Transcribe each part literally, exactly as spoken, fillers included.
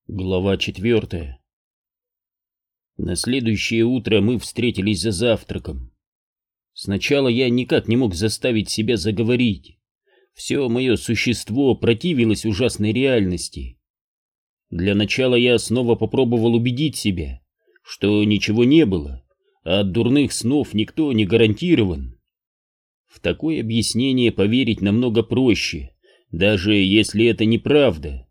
Глава четвертая. На следующее утро мы встретились за завтраком. Сначала я никак не мог заставить себя заговорить. Все мое существо противилось ужасной реальности. Для начала я снова попробовал убедить себя, что ничего не было, а от дурных снов никто не гарантирован. В такое объяснение поверить намного проще, даже если это неправда.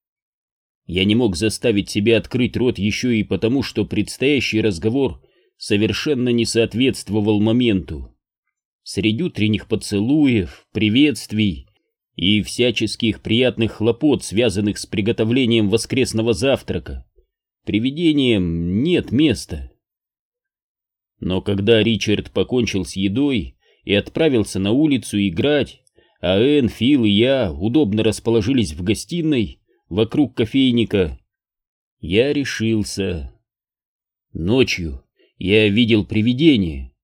Я не мог заставить себя открыть рот еще и потому, что предстоящий разговор совершенно не соответствовал моменту. Среди утренних поцелуев, приветствий и всяческих приятных хлопот, связанных с приготовлением воскресного завтрака, привидениям нет места. Но когда Ричард покончил с едой и отправился на улицу играть, а Энн, Фил и я удобно расположились в гостиной вокруг кофейника, я решился. Ночью я видел привидение.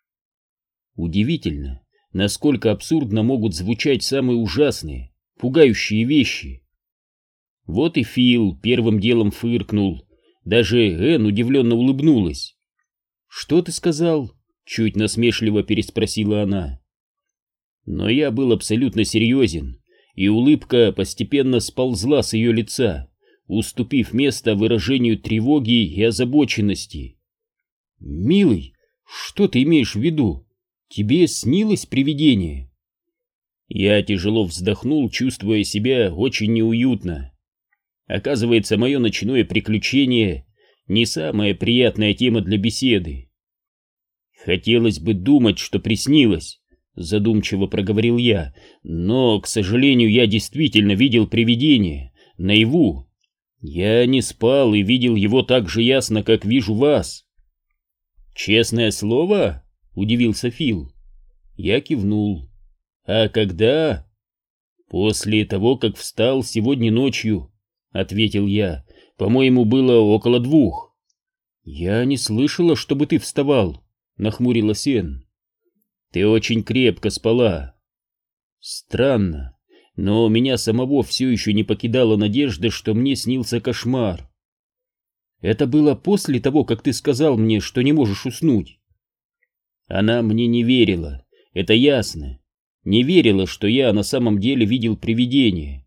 Удивительно, насколько абсурдно могут звучать самые ужасные, пугающие вещи. Вот и Фил первым делом фыркнул, даже Энн удивленно улыбнулась. «Что ты сказал?» — чуть насмешливо переспросила она. Но я был абсолютно серьезен, и улыбка постепенно сползла с ее лица, уступив место выражению тревоги и озабоченности. «Милый, что ты имеешь в виду? Тебе снилось привидение?» Я тяжело вздохнул, чувствуя себя очень неуютно. Оказывается, мое ночное приключение не самая приятная тема для беседы. Хотелось бы думать, что приснилось, задумчиво проговорил я, но, к сожалению, я действительно видел привидение наяву. Я не спал и видел его так же ясно, как вижу вас. Честное слово? Удивился Фил. Я кивнул. А когда? После того, как встал сегодня ночью, ответил я. По-моему, было около двух. Я не слышала, чтобы ты вставал, нахмурилась Энн. Ты очень крепко спала. Странно, но меня самого все еще не покидала надежда, что мне снился кошмар. Это было после того, как ты сказал мне, что не можешь уснуть. Она мне не верила, это ясно. Не верила, что я на самом деле видел привидение.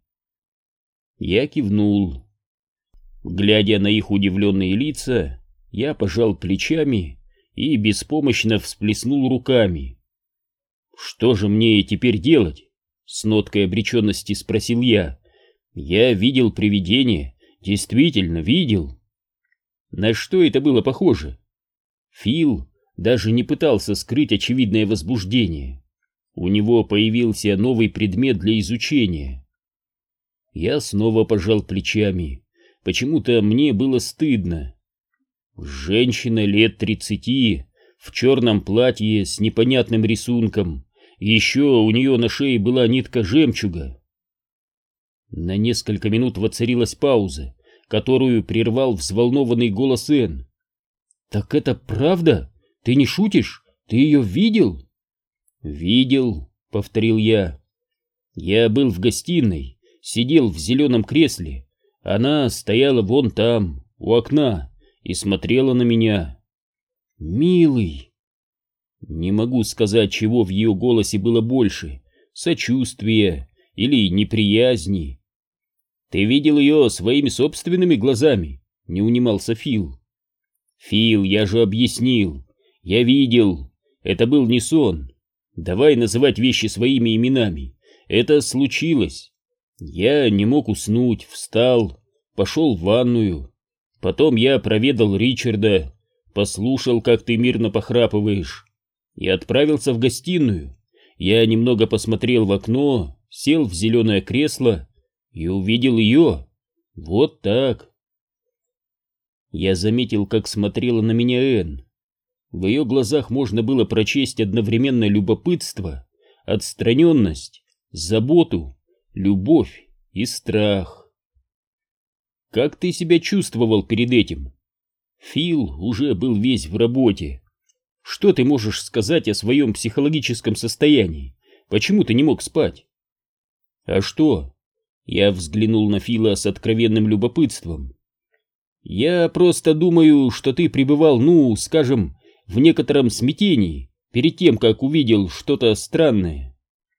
Я кивнул. Глядя на их удивленные лица, я пожал плечами и беспомощно всплеснул руками. «Что же мне теперь делать?» — с ноткой обреченности спросил я. «Я видел привидение, действительно видел». На что это было похоже? Фил даже не пытался скрыть очевидное возбуждение. У него появился новый предмет для изучения. Я снова пожал плечами. Почему-то мне было стыдно. Женщина лет тридцати, в черном платье с непонятным рисунком. Еще у нее на шее была нитка жемчуга. На несколько минут воцарилась пауза, которую прервал взволнованный голос Энн. «Так это правда? Ты не шутишь? Ты ее видел?» «Видел», — повторил я. «Я был в гостиной, сидел в зеленом кресле. Она стояла вон там, у окна, и смотрела на меня». «Милый!» Не могу сказать, чего в ее голосе было больше — сочувствия или неприязни. «Ты видел ее своими собственными глазами?» — не унимался Фил. «Фил, я же объяснил. Я видел. Это был не сон. Давай называть вещи своими именами. Это случилось. Я не мог уснуть, встал, пошел в ванную. Потом я проведал Ричарда, послушал, как ты мирно похрапываешь, и отправился в гостиную. Я немного посмотрел в окно, сел в зеленое кресло и увидел ее. Вот так». Я заметил, как смотрела на меня Энн. В ее глазах можно было прочесть одновременно любопытство, отстраненность, заботу, любовь и страх. «Как ты себя чувствовал перед этим?» Фил уже был весь в работе. «Что ты можешь сказать о своем психологическом состоянии? Почему ты не мог спать?» «А что?» Я взглянул на Фила с откровенным любопытством. Я просто думаю, что ты пребывал, ну, скажем, в некотором смятении перед тем, как увидел что-то странное.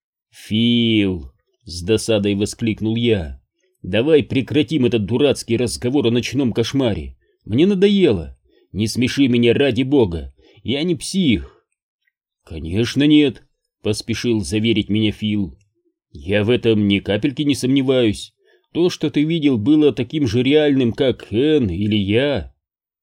Фил, с досадой воскликнул я, давай прекратим этот дурацкий разговор о ночном кошмаре. Мне надоело. Не смеши меня ради бога. Я не псих. Конечно нет, поспешил заверить меня Фил. Я в этом ни капельки не сомневаюсь. То, что ты видел, было таким же реальным, как Энн или я.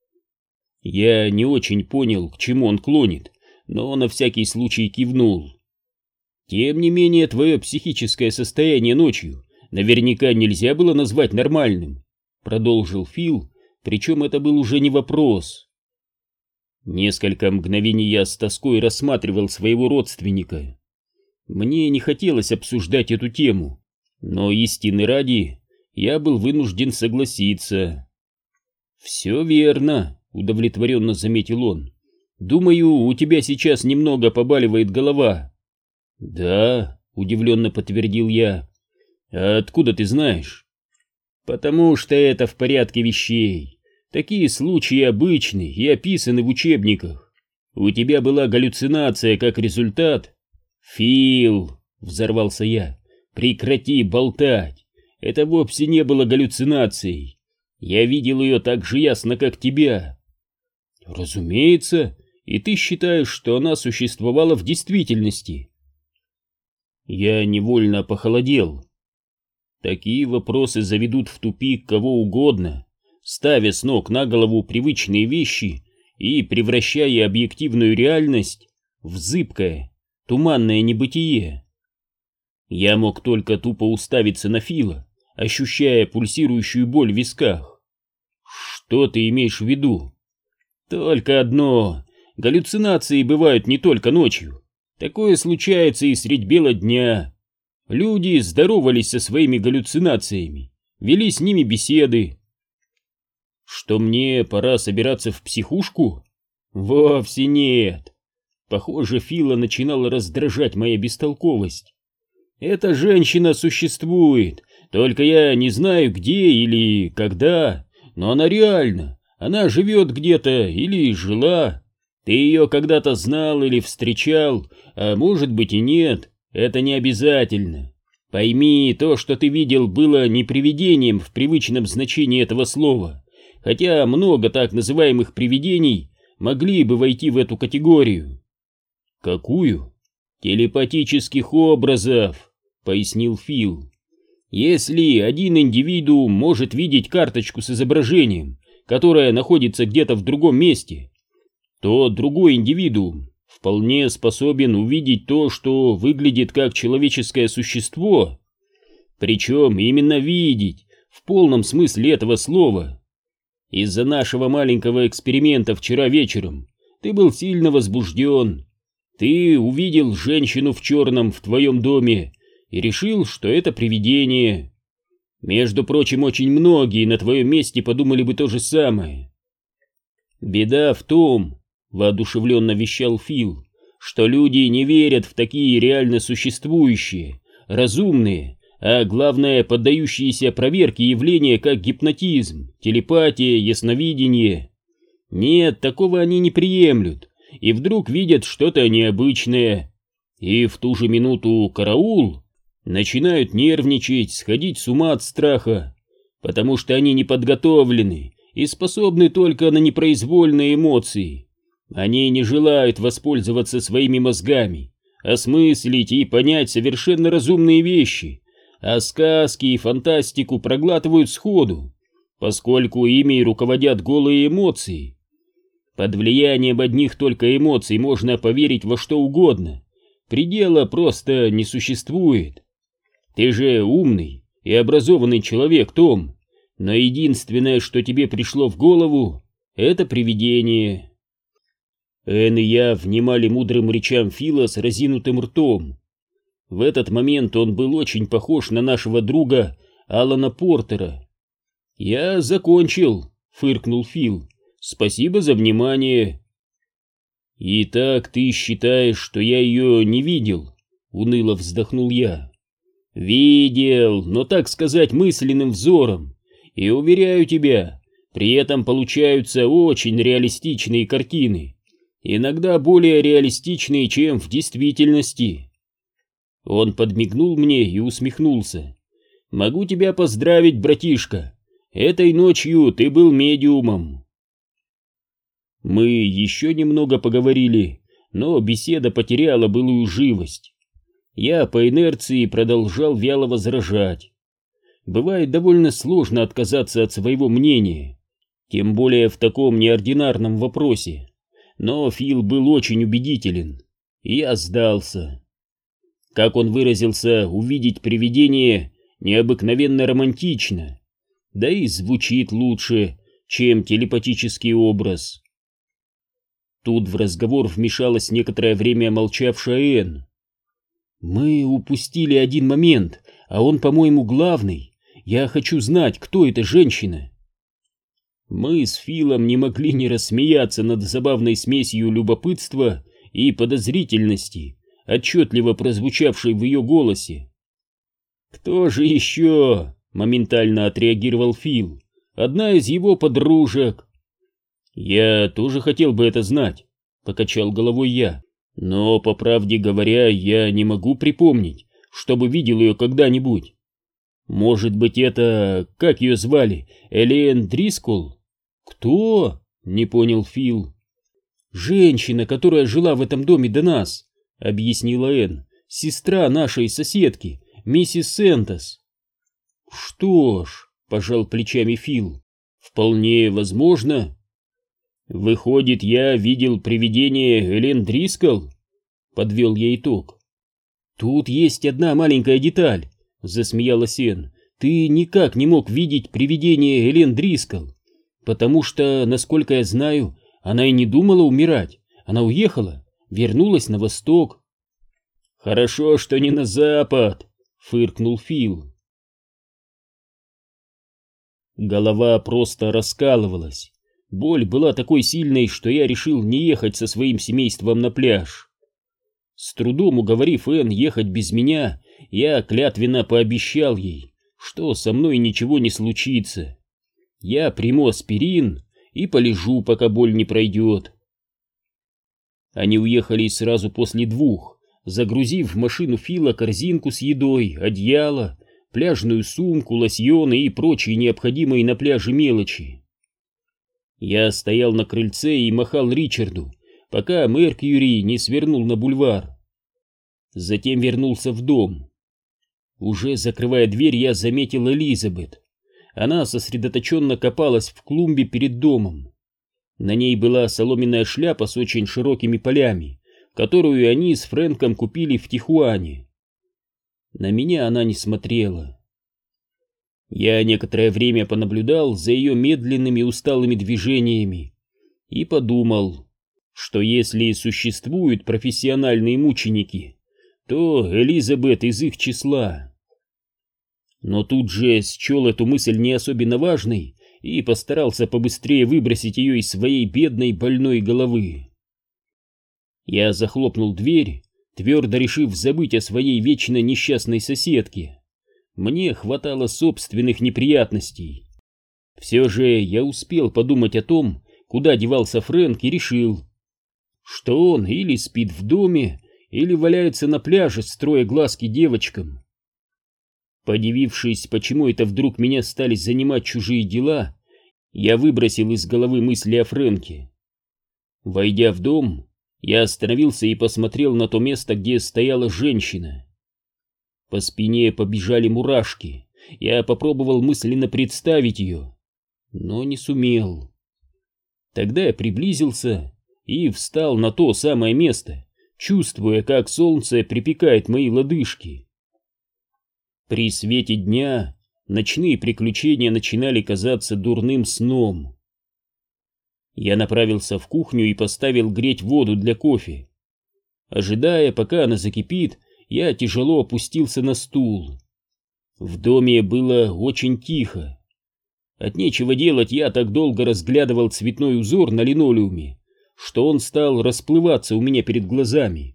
Я не очень понял, к чему он клонит, но на всякий случай кивнул. Тем не менее, твое психическое состояние ночью наверняка нельзя было назвать нормальным, продолжил Фил, причем это был уже не вопрос. Несколько мгновений я с тоской рассматривал своего родственника. Мне не хотелось обсуждать эту тему, но истины ради я был вынужден согласиться. «Все верно», — удовлетворенно заметил он. «Думаю, у тебя сейчас немного побаливает голова». «Да», — удивленно подтвердил я. «А откуда ты знаешь?» «Потому что это в порядке вещей. Такие случаи обычны и описаны в учебниках. У тебя была галлюцинация как результат». «Фил», — взорвался я, — «прекрати болтать. Это вовсе не было галлюцинацией. Я видел ее так же ясно, как тебя». «Разумеется, и ты считаешь, что она существовала в действительности?» Я невольно похолодел. Такие вопросы заведут в тупик кого угодно, ставя с ног на голову привычные вещи и превращая объективную реальность в зыбкое, туманное небытие. Я мог только тупо уставиться на Фила, ощущая пульсирующую боль в висках. «Что ты имеешь в виду?» «Только одно. Галлюцинации бывают не только ночью. Такое случается и средь бела дня. Люди здоровались со своими галлюцинациями, вели с ними беседы». «Что мне пора собираться в психушку?» «Вовсе нет». Похоже, Фила начинала раздражать моя бестолковость. «Эта женщина существует, только я не знаю где или когда, но она реальна, она живет где-то или жила. Ты ее когда-то знал или встречал, а может быть и нет, это не обязательно. Пойми, то, что ты видел, было не привидением в привычном значении этого слова, хотя много так называемых привидений могли бы войти в эту категорию». «Какую?» «Телепатических образов», — пояснил Фил. «Если один индивидуум может видеть карточку с изображением, которая находится где-то в другом месте, то другой индивидуум вполне способен увидеть то, что выглядит как человеческое существо. Причем именно видеть, в полном смысле этого слова. Из-за нашего маленького эксперимента вчера вечером ты был сильно возбужден. Ты увидел женщину в черном в твоем доме и решил, что это привидение. Между прочим, очень многие на твоем месте подумали бы то же самое. Беда в том, — воодушевленно вещал Фил, — что люди не верят в такие реально существующие, разумные, а главное, поддающиеся проверке явления, как гипнотизм, телепатия, ясновидение. Нет, такого они не приемлют. И вдруг видят что-то необычное, и в ту же минуту караул, начинают нервничать, сходить с ума от страха, потому что они не подготовлены и способны только на непроизвольные эмоции. Они не желают воспользоваться своими мозгами, осмыслить и понять совершенно разумные вещи, а сказки и фантастику проглатывают сходу, поскольку ими руководят голые эмоции. Под влиянием одних только эмоций можно поверить во что угодно. Предела просто не существует. Ты же умный и образованный человек, Том, но единственное, что тебе пришло в голову, это привидение. Энн и я внимали мудрым речам Фила с разинутым ртом. В этот момент он был очень похож на нашего друга Алана Портера. «Я закончил», — фыркнул Фил. «Спасибо за внимание». «Итак, ты считаешь, что я ее не видел?» — уныло вздохнул я. «Видел, но, так сказать, мысленным взором. И уверяю тебя, При этом получаются очень реалистичные картины, иногда более реалистичные, чем в действительности. Он подмигнул мне и усмехнулся. «Могу тебя поздравить, братишка. Этой ночью ты был медиумом». Мы еще немного поговорили, но беседа потеряла былую живость. Я по инерции продолжал вяло возражать. Бывает довольно сложно отказаться от своего мнения, тем более в таком неординарном вопросе. Но Фил был очень убедителен, и я сдался. Как он выразился, увидеть привидение необыкновенно романтично, да и звучит лучше, чем телепатический образ. Тут в разговор вмешалась некоторое время молчавшая Энн. «Мы упустили один момент, а он, по-моему, главный. Я хочу знать, кто эта женщина». Мы с Филом не могли не рассмеяться над забавной смесью любопытства и подозрительности, отчетливо прозвучавшей в ее голосе. «Кто же еще?» — моментально отреагировал Фил. «Одна из его подружек». «Я тоже хотел бы это знать», — покачал головой я. «Но, по правде говоря, я не могу припомнить, чтобы видел ее когда-нибудь. Может быть, это... как ее звали? Элиэн Дрисколл?» «Кто?» — не понял Фил. «Женщина, которая жила в этом доме до нас», — объяснила Энн. «Сестра нашей соседки, миссис Сентос». «Что ж», — пожал плечами Фил, — «вполне возможно». «Выходит, я видел привидение Элен Дрисколл?» — подвел я итог. «Тут есть одна маленькая деталь», — засмеялась Энн. «Ты никак не мог видеть привидение Элен Дрисколл, потому что, насколько я знаю, она и не думала умирать. Она уехала, вернулась на восток». «Хорошо, что не на запад», — фыркнул Фил. Голова просто раскалывалась. Боль была такой сильной, что я решил не ехать со своим семейством на пляж. С трудом уговорив Энн ехать без меня, я клятвенно пообещал ей, что со мной ничего не случится. Я приму аспирин и полежу, пока боль не пройдет. Они уехали сразу после двух, загрузив в машину Фила корзинку с едой, одеяло, пляжную сумку, лосьоны и прочие необходимые на пляже мелочи. Я стоял на крыльце и махал Ричарду, пока Меркьюри не свернул на бульвар. Затем вернулся в дом. Уже закрывая дверь, я заметил Элизабет. Она сосредоточенно копалась в клумбе перед домом. На ней была соломенная шляпа с очень широкими полями, которую они с Фрэнком купили в Тихуане. На меня она не смотрела. Я некоторое время понаблюдал за ее медленными усталыми движениями и подумал, что если существуют профессиональные мученики, то Элизабет из их числа. Но тут же счел эту мысль не особенно важной и постарался побыстрее выбросить ее из своей бедной больной головы. Я захлопнул дверь, твердо решив забыть о своей вечно несчастной соседке. Мне хватало собственных неприятностей. Все же я успел подумать о том, куда девался Фрэнк, и решил, что он или спит в доме, или валяется на пляже, строя глазки девочкам. Подивившись, почему это вдруг меня стали занимать чужие дела, я выбросил из головы мысли о Фрэнке. Войдя в дом, я остановился и посмотрел на то место, где стояла женщина. По спине побежали мурашки. Я попробовал мысленно представить ее, но не сумел. Тогда я приблизился и встал на то самое место, чувствуя, как солнце припекает мои лодыжки. При свете дня ночные приключения начинали казаться дурным сном. Я направился в кухню и поставил греть воду для кофе. Ожидая, пока она закипит, я тяжело опустился на стул. В доме было очень тихо. От нечего делать я так долго разглядывал цветной узор на линолеуме, что он стал расплываться у меня перед глазами.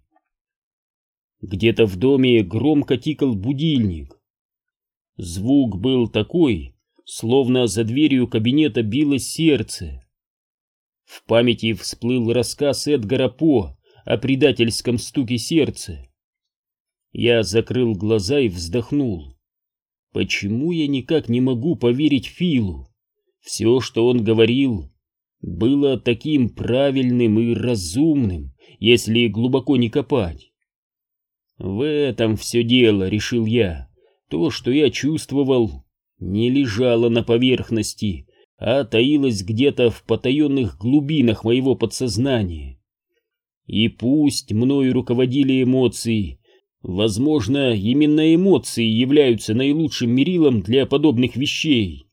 Где-то в доме громко тикал будильник. Звук был такой, словно за дверью кабинета билось сердце. В памяти всплыл рассказ Эдгара По о предательском стуке сердца. Я закрыл глаза и вздохнул. Почему я никак не могу поверить Филу? Все, что он говорил, было таким правильным и разумным, если глубоко не копать. В этом все дело, решил я. То, что я чувствовал, не лежало на поверхности, а таилось где-то в потаенных глубинах моего подсознания. И пусть мною руководили эмоции, возможно, именно эмоции являются наилучшим мерилом для подобных вещей.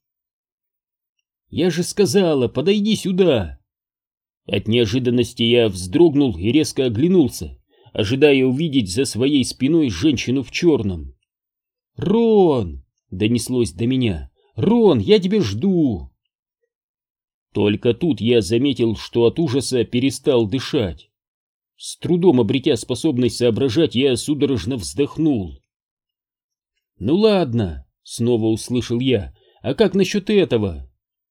«Я же сказала, подойди сюда!» От неожиданности я вздрогнул и резко оглянулся, ожидая увидеть за своей спиной женщину в черном. «Рон!» — донеслось до меня. «Рон, я тебя жду!» Только тут я заметил, что от ужаса перестал дышать. С трудом обретя способность соображать, я судорожно вздохнул. «Ну ладно», — снова услышал я, — «а как насчет этого?»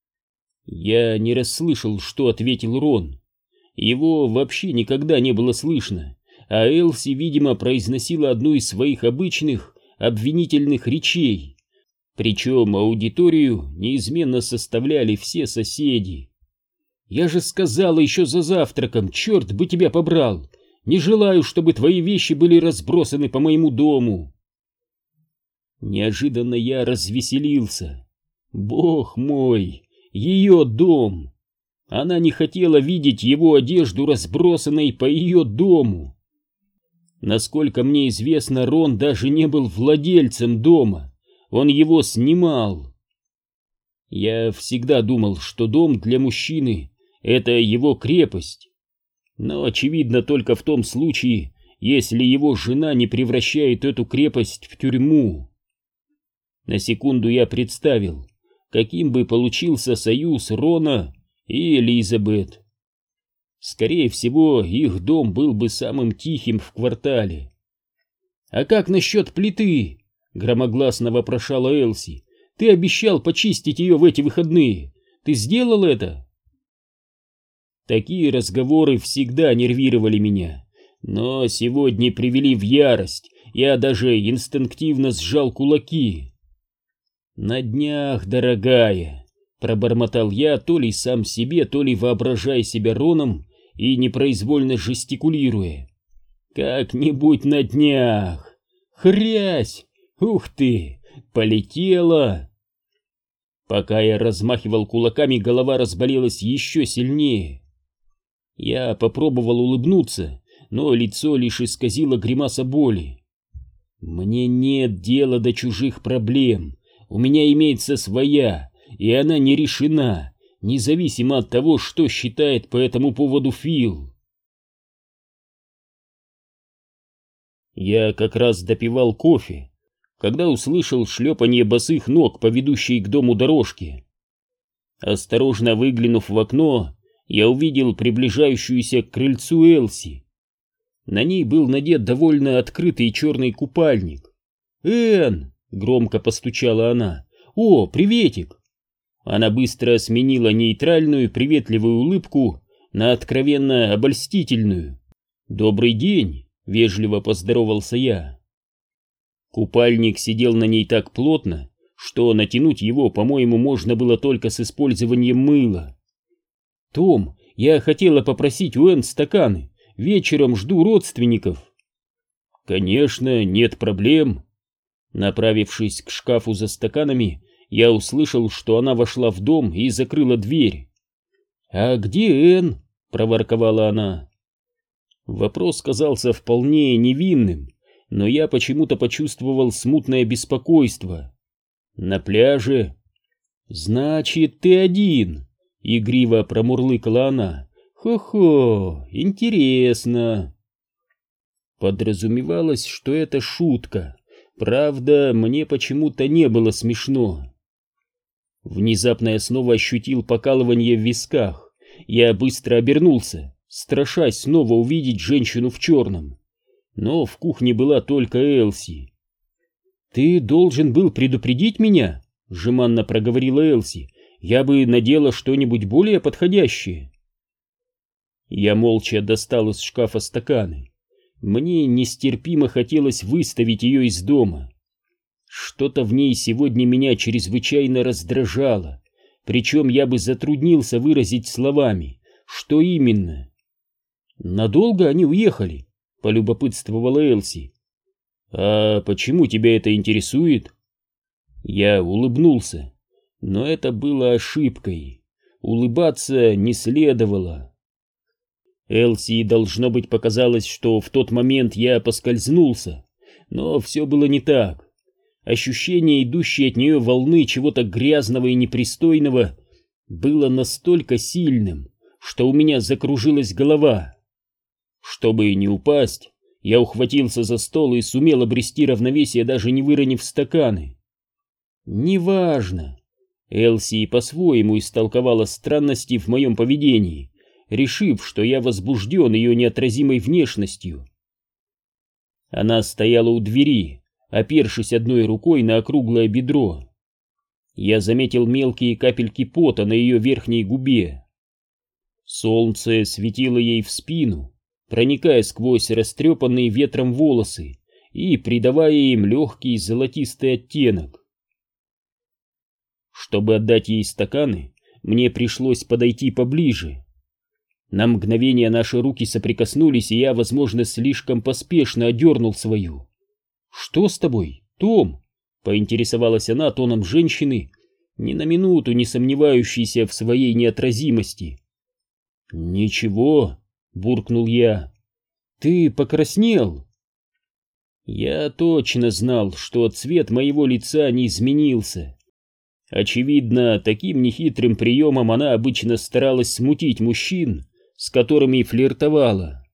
Я не расслышал, что ответил Рон. Его вообще никогда не было слышно, а Элси, видимо, произносила одну из своих обычных обвинительных речей. Причем аудиторию неизменно составляли все соседи. «Я же сказала еще за завтраком, черт бы тебя побрал! Не желаю, чтобы твои вещи были разбросаны по моему дому!» Неожиданно я развеселился. Бог мой, ее дом! Она не хотела видеть его одежду, разбросанной по ее дому. Насколько мне известно, Рон даже не был владельцем дома. Он его снимал. Я всегда думал, что дом для мужчины — это его крепость. Но, очевидно, только в том случае, если его жена не превращает эту крепость в тюрьму. На секунду я представил, каким бы получился союз Рона и Элизабет. Скорее всего, их дом был бы самым тихим в квартале. «А как насчет плиты?» — громогласно вопрошала Элси. «Ты обещал почистить ее в эти выходные. Ты сделал это?» Такие разговоры всегда нервировали меня, но сегодня привели в ярость. Я даже инстинктивно сжал кулаки. «На днях, дорогая», — пробормотал я, то ли сам себе, то ли воображая себя Роном и непроизвольно жестикулируя. «Как-нибудь на днях! Хрясь! Ух ты! Полетела!» Пока я размахивал кулаками, голова разболелась еще сильнее. Я попробовал улыбнуться, но лицо лишь исказило гримаса боли. «Мне нет дела до чужих проблем. У меня имеется своя, и она не решена, независимо от того, что считает по этому поводу Фил». Я как раз допивал кофе, когда услышал шлепанье босых ног по ведущей к дому дорожке. Осторожно выглянув в окно, я увидел приближающуюся к крыльцу Элси. На ней был надет довольно открытый черный купальник. «Энн!» — громко постучала она. «О, приветик!» Она быстро сменила нейтральную приветливую улыбку на откровенно обольстительную. «Добрый день!» — вежливо поздоровался я. Купальник сидел на ней так плотно, что натянуть его, по-моему, можно было только с использованием мыла. «Том, я хотела попросить у Энн стаканы. Вечером жду родственников». «Конечно, нет проблем». Направившись к шкафу за стаканами, я услышал, что она вошла в дом и закрыла дверь. «А где Энн?» — проворковала она. Вопрос казался вполне невинным, но я почему-то почувствовал смутное беспокойство. «На пляже?» «Значит, ты один?» — игриво промурлыкала она. «Хо-хо, интересно». Подразумевалось, что это шутка. Правда, мне почему-то не было смешно. Внезапно я снова ощутил покалывание в висках. Я быстро обернулся, страшась снова увидеть женщину в черном. Но в кухне была только Элси. «Ты должен был предупредить меня?» — жеманно проговорила Элси. «Я бы надела что-нибудь более подходящее». Я молча достал из шкафа стаканы. Мне нестерпимо хотелось выставить ее из дома. Что-то в ней сегодня меня чрезвычайно раздражало, причем я бы затруднился выразить словами, что именно. «Надолго они уехали?» — полюбопытствовала Элси. «А почему тебя это интересует?» Я улыбнулся, но это было ошибкой. Улыбаться не следовало. Элси, должно быть, показалось, что в тот момент я поскользнулся, но все было не так. Ощущение, идущее от нее волны чего-то грязного и непристойного, было настолько сильным, что у меня закружилась голова. Чтобы не упасть, я ухватился за стол и сумел обрести равновесие, даже не выронив стаканы. «Неважно». Элси по-своему истолковала странности в моем поведении, решив, что я возбужден ее неотразимой внешностью. Она стояла у двери, опершись одной рукой на округлое бедро. Я заметил мелкие капельки пота на ее верхней губе. Солнце светило ей в спину, проникая сквозь растрепанные ветром волосы и придавая им легкий золотистый оттенок. Чтобы отдать ей стаканы, мне пришлось подойти поближе. На мгновение наши руки соприкоснулись, и я, возможно, слишком поспешно одернул свою. «Что с тобой, Том?» — поинтересовалась она тоном женщины, ни на минуту не сомневающейся в своей неотразимости. «Ничего», — буркнул я. «Ты покраснел?» Я точно знал, что цвет моего лица не изменился. Очевидно, таким нехитрым приемом она обычно старалась смутить мужчин, с которыми флиртовала.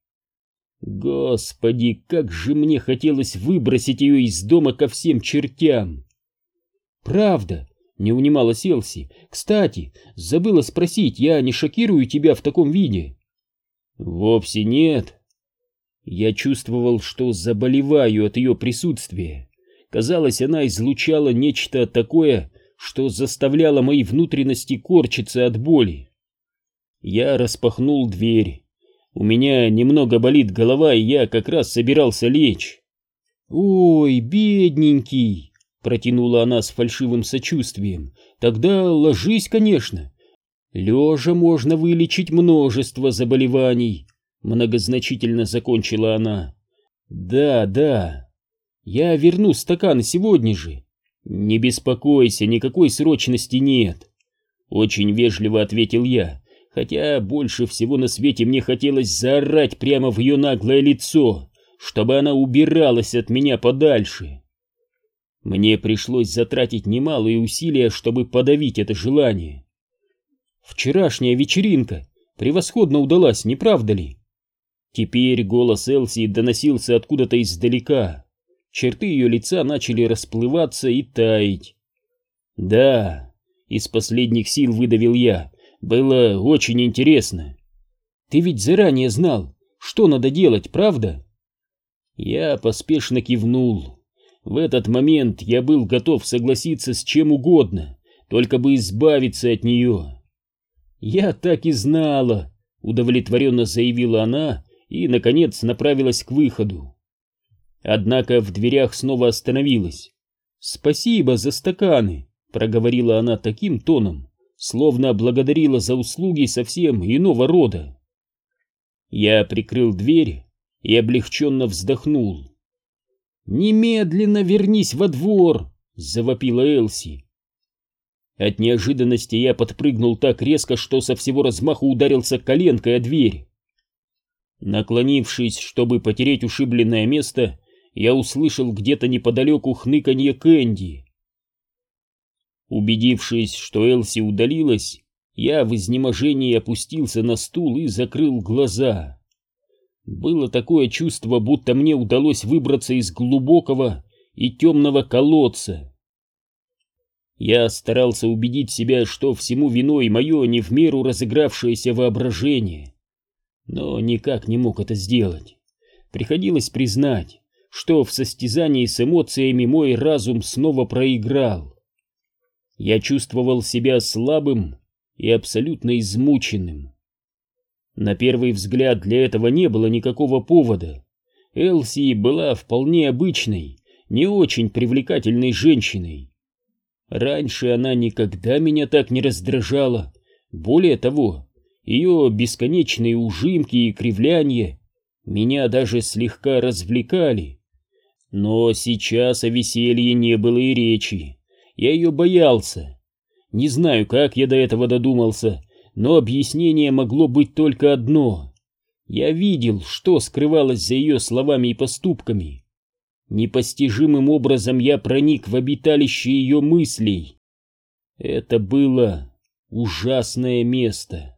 Господи, как же мне хотелось выбросить ее из дома ко всем чертям! «Правда», — не унималась Элси. «Кстати, забыла спросить, я не шокирую тебя в таком виде?» «Вовсе нет». Я чувствовал, что заболеваю от ее присутствия. Казалось, она излучала нечто такое, что заставляло мои внутренности корчиться от боли. Я распахнул дверь. У меня немного болит голова, и я как раз собирался лечь. «Ой, бедненький!» — протянула она с фальшивым сочувствием. «Тогда ложись, конечно. Лежа можно вылечить множество заболеваний», — многозначительно закончила она. «Да, да. Я верну стаканы сегодня же». «Не беспокойся, никакой срочности нет», — очень вежливо ответил я, хотя больше всего на свете мне хотелось заорать прямо в ее наглое лицо, чтобы она убиралась от меня подальше. Мне пришлось затратить немалые усилия, чтобы подавить это желание. «Вчерашняя вечеринка превосходно удалась, не правда ли?» Теперь голос Элси доносился откуда-то издалека. Черты ее лица начали расплываться и таять. «Да», — из последних сил выдавил я, — «было очень интересно». «Ты ведь заранее знал, что надо делать, правда?» Я поспешно кивнул. В этот момент я был готов согласиться с чем угодно, только бы избавиться от нее. «Я так и знала», — удовлетворенно заявила она и, наконец, направилась к выходу. Однако в дверях снова остановилась. «Спасибо за стаканы», — проговорила она таким тоном, словно благодарила за услуги совсем иного рода. Я прикрыл дверь и облегченно вздохнул. «Немедленно вернись во двор!» — завопила Элси. От неожиданности я подпрыгнул так резко, что со всего размаху ударился коленкой о дверь. Наклонившись, чтобы потереть ушибленное место, я услышал где-то неподалеку хныканье Кэнди. Убедившись, что Элси удалилась, я в изнеможении опустился на стул и закрыл глаза. Было такое чувство, будто мне удалось выбраться из глубокого и темного колодца. Я старался убедить себя, что всему виной мое не в меру разыгравшееся воображение, но никак не мог это сделать. Приходилось признать, что в состязании с эмоциями мой разум снова проиграл. Я чувствовал себя слабым и абсолютно измученным. На первый взгляд для этого не было никакого повода. Элси была вполне обычной, не очень привлекательной женщиной. Раньше она никогда меня так не раздражала. Более того, ее бесконечные ужимки и кривляния меня даже слегка развлекали. Но сейчас о веселье не было и речи. Я ее боялся. Не знаю, как я до этого додумался, но объяснение могло быть только одно. Я видел, что скрывалось за ее словами и поступками. Непостижимым образом я проник в обиталище ее мыслей. Это было ужасное место.